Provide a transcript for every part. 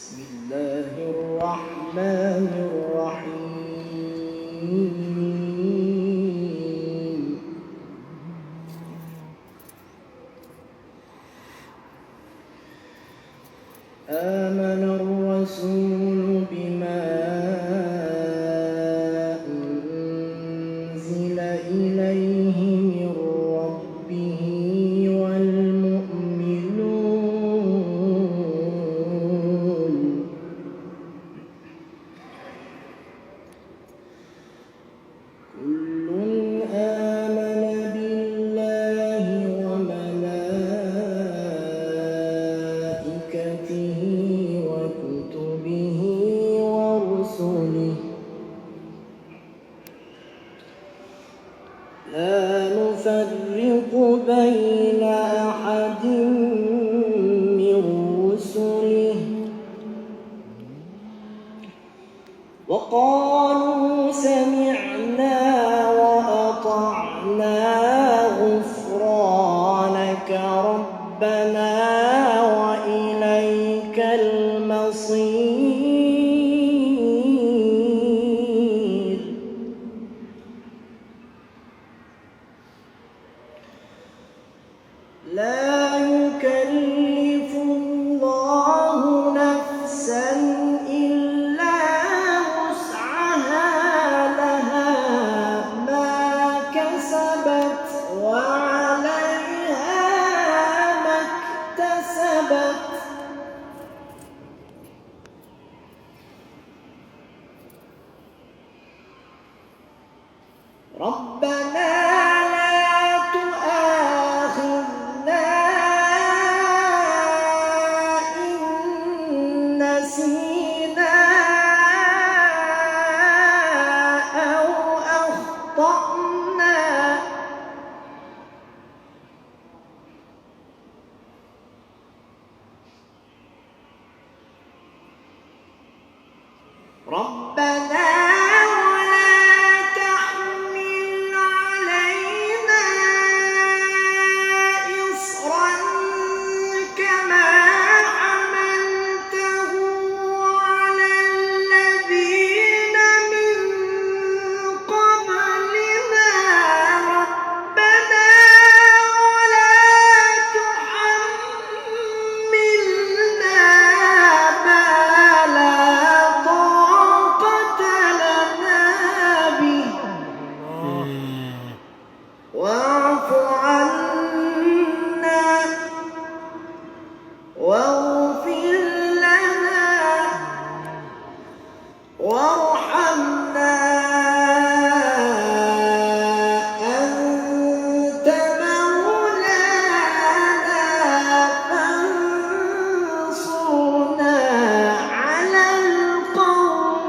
بسم الله الرحمن الرحيم. آمن الرسول بما أنزل إليه من ربه والمؤمنون كل آمن بالله وملائكته وكتبه ورسله لا نفرق بين أحد من رسله وقالوا سمعنا وأطعنا غفرانك ربنا وإليك المصير. لا يكلف الله نفسا إلا وسعها لها ما كسبت وعليها ما اكتسبت. ربنا لا تؤاخذنا إن نسينا أو أخطأنا. ربنا واعف عنا واغفر لنا وارحمنا أنت مولانا فانصرنا على القوم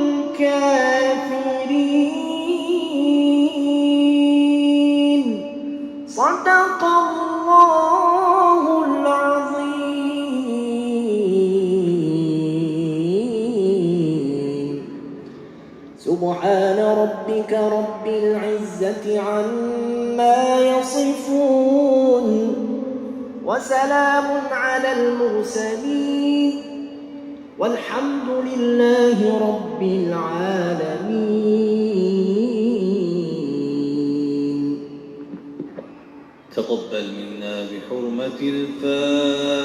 الكافرين. صدق الله العظيم. سبحان ربك رب العزة عما يصفون وسلام على المرسلين والحمد لله رب العالمين. تقبل منا بحرمة الفاتحة.